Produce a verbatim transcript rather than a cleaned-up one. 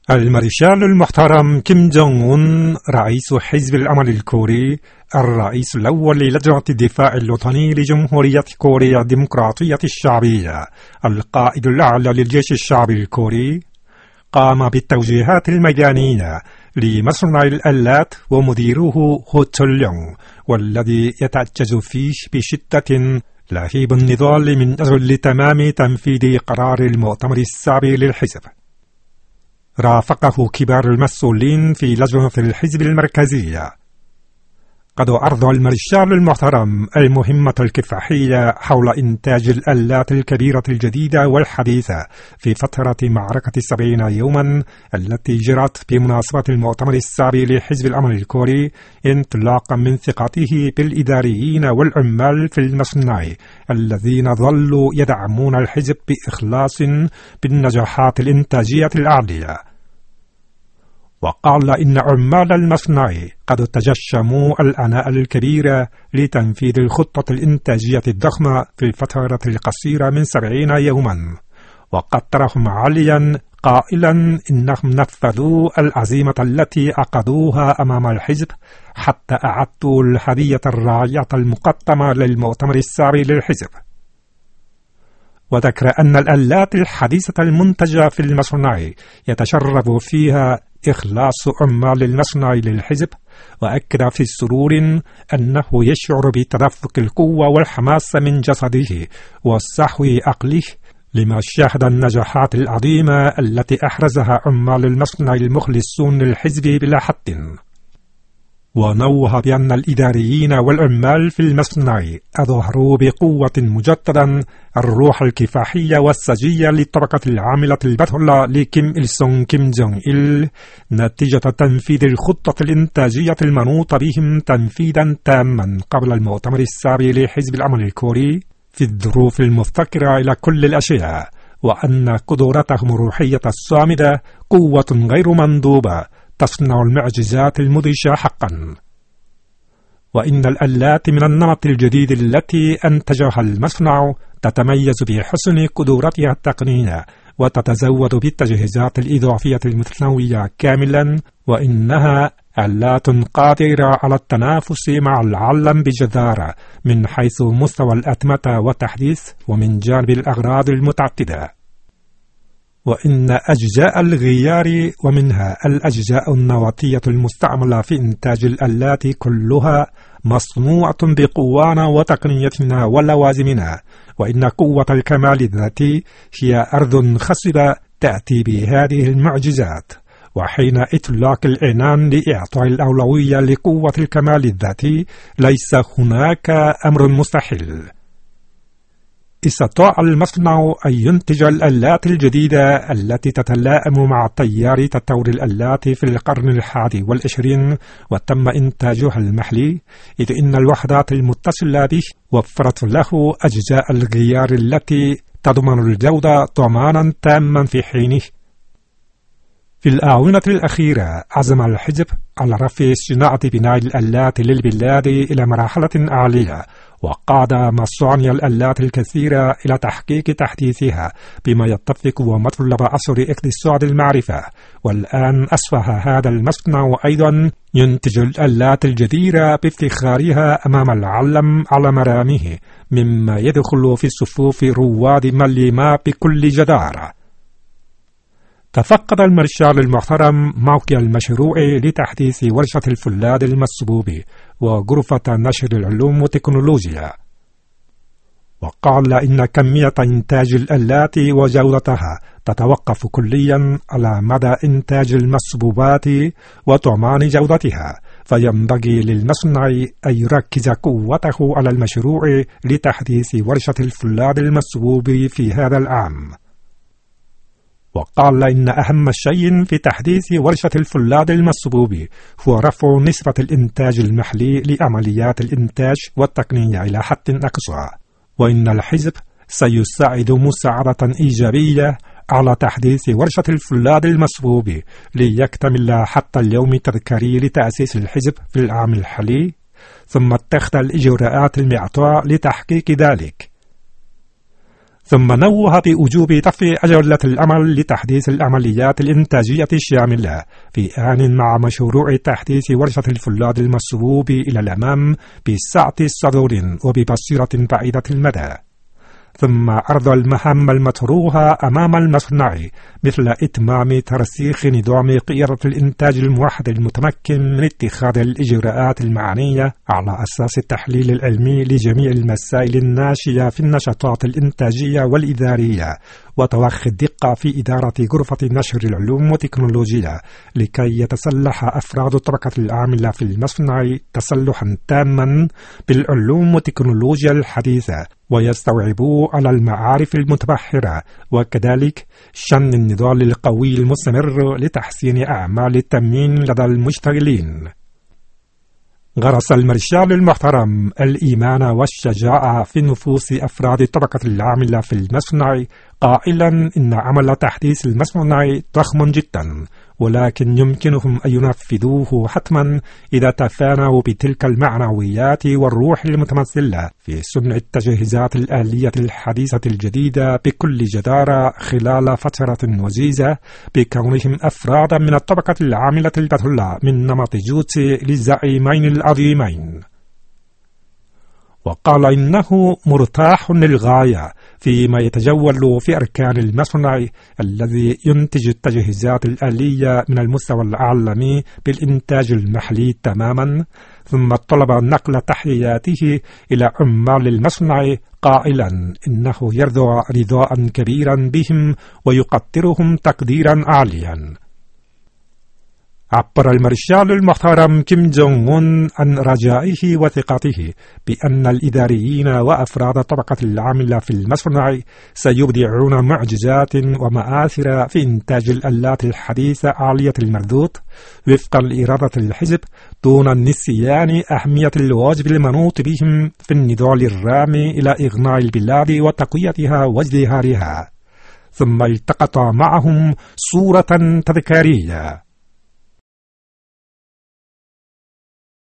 المارشال المحترم كيم جونغ أون رئيس حزب العمل الكوري، الرئيس الأول للجنة الدفاع الوطني لجمهورية كوريا الديمقراطية الشعبية، القائد الأعلى للجيش الشعبي الكوري، قام بالتوجيهات الميدانية لمصنع الآلات ومديره هو تشول-يونغ، والذي يتعجز فيه بشدة لهيب النضال من أجل تمام تنفيذ قرار المؤتمر السابع للحزب. رافقه كبار المسؤولين في لجنة الحزب المركزية. قد عرض المارشال المحترم المهمة الكفاحية حول إنتاج الآلات الكبيرة الجديدة والحديثة في فترة معركة السبعين يوما التي جرت بمناسبة المؤتمر السابع لحزب العمل الكوري، انطلاقا من ثقته بالإداريين والعمال في المصنع الذين ظلوا يدعمون الحزب بإخلاص بالنجاحات الإنتاجية العالية. وقال إن عمال المصنع قد تجشموا العناء الكبير لتنفيذ الخطة الإنتاجية الضخمة في الفترة القصيرة من سبعين يوما، وقدرهم عاليا قائلا إنهم نفذوا العزيمة التي عقدوها أمام الحزب حتى أعدوا الهدية الرائعة المقدمة للمؤتمر السابع للحزب. وذكر أن الآلات الحديثة المنتجة في المصنع يتشرف فيها إخلاص عمال المصنع للحزب، وأكد في السرور أنه يشعر بتدفق القوة والحماس من جسده وصحو عقله لما شاهد النجاحات العظيمة التي أحرزها عمال المصنع المخلصون للحزب بلا حد. ونوه بأن الإداريين والعمال في المصنع أظهروا بقوة مجددا الروح الكفاحية والسجية للطبقة العاملة البطلة لكيم إل سونغ كيم جونغ إل نتيجة تنفيذ الخطة الإنتاجية المنوط بهم تنفيذا تاما قبل المؤتمر السابع لحزب العمل الكوري في الظروف المفتقرة إلى كل الأشياء، وأن قدرتهم الروحية الصامدة قوة غير منضوبة تصنع المعجزات المدهشة حقا. وإن الآلات من النمط الجديد التي أنتجها المصنع تتميز بحسن قدرتها التقنية وتتزود بالتجهيزات الإضافية المتنوعة كاملا، وإنها آلات قادرة على التنافس مع العالم بجدارة من حيث مستوى الأتمتة والتحديث ومن جانب الأغراض المتعددة. وإن أجزاء الغيار ومنها الأجزاء النواتية المستعملة في إنتاج الآلات كلها مصنوعة بقوانا وتقنيتنا ولوازمنا، وإن قوة الكمال الذاتي هي أرض خصبة تأتي بهذه المعجزات. وحين إطلاق العنان لإعطاء الأولوية لقوة الكمال الذاتي ليس هناك أمر مستحيل. استطاع المصنع أن ينتج الآلات الجديدة التي تتلائم مع تيار تطور الآلات في القرن الحادي والعشرين، وتم إنتاجها المحلي، إذ إن الوحدات المتصلة به وفرت له أجزاء الغيار التي تضمن الجودة ضمانا تاما في حينه. في الآونة الأخيرة عزم الحزب على رفع صناعة بناء الآلات للبلاد إلى مرحلة عالية، وقاد مصانع الآلات الكثيرة إلى تحقيق تحديثها بما يتفق ومطلب عصر اقتصاد المعرفة. والآن أصبح هذا المصنع أيضا ينتج الآلات الجديرة بافتخارها أمام العالم على مرامه، مما يدخل في صفوف رواد مليمة بكل جدارة. تفقد المارشال المحترم موقع المشروع لتحديث ورشة الفولاذ المصبوب وغرفة نشر العلوم والتكنولوجيا، وقال إن كمية إنتاج الآلات وجودتها تتوقف كليا على مدى إنتاج المصبوبات وضمان جودتها، فينبغي للمصنع أن يركز قوته على المشروع لتحديث ورشة الفولاذ المصبوب في هذا العام. وقال إن أهم شيء في تحديث ورشة الفولاذ المصبوب هو رفع نسبة الإنتاج المحلي لعمليات الإنتاج والتقنية إلى حد أقصى، وإن الحزب سيساعد مساعدة إيجابية على تحديث ورشة الفولاذ المصبوب ليكتمل حتى اليوم التذكاري لتأسيس الحزب في العام الحالي، ثم اتخذ الإجراءات المعطاة لتحقيق ذلك. ثم نوه بوجوب دفع أجلة الأمل لتحديث العمليات الإنتاجية الشاملة في آن مع مشروع تحديث ورشة الفولاذ المصبوب إلى الأمام بسعة الصدور وببصيرة بعيدة المدى. ثم عرض المهام المطروحة أمام المصنع مثل إتمام ترسيخ نظام قيادة الإنتاج الموحد المتمكن من اتخاذ الإجراءات المعنية على أساس التحليل العلمي لجميع المسائل الناشئة في النشاطات الإنتاجية والإدارية، وتوخي الدقة في إدارة غرفة نشر العلوم والتكنولوجيا لكي يتسلح أفراد الطبقة العاملة في المصنع تسلحا تاما بالعلوم والتكنولوجيا الحديثة، ويستوعبوا على المعارف المتبحرة، وكذلك شن النضال القوي المستمر لتحسين أعمال التأمين لدى المشتغلين. غرس المارشال المحترم الإيمان والشجاعة في نفوس أفراد الطبقة العاملة في المصنع، قائلا إن عمل تحديث المصنع ضخم جدا، ولكن يمكنهم أن ينفذوه حتما إذا تفانوا بتلك المعنويات والروح المتمثلة في صنع التجهيزات الآلية الحديثة الجديدة بكل جدارة خلال فترة وجيزة، بكونهم أفرادا من الطبقة العاملة البتولة من نمط جوتي للزعيمين العظيمين. وقال إنه مرتاح للغاية فيما يتجول في أركان المصنع الذي ينتج التجهيزات الآلية من المستوى العالمي بالإنتاج المحلي تماما، ثم طلب نقل تحياته إلى عمال المصنع قائلا إنه يرضى رضاء كبيرا بهم ويقدرهم تقديرا عاليا. عبر المارشال المحترم كيم جونغ أون عن رجائه وثقته بأن الإداريين وأفراد الطبقة العاملة في المصنع سيبدعون معجزات ومآثر في إنتاج الآلات الحديثة عالية المردود وفقا لإرادة الحزب، دون النسيان أهمية الواجب المنوط بهم في النضال الرامي إلى إغناء البلاد وتقويتها وازدهارها. ثم التقط معهم صورة تذكارية.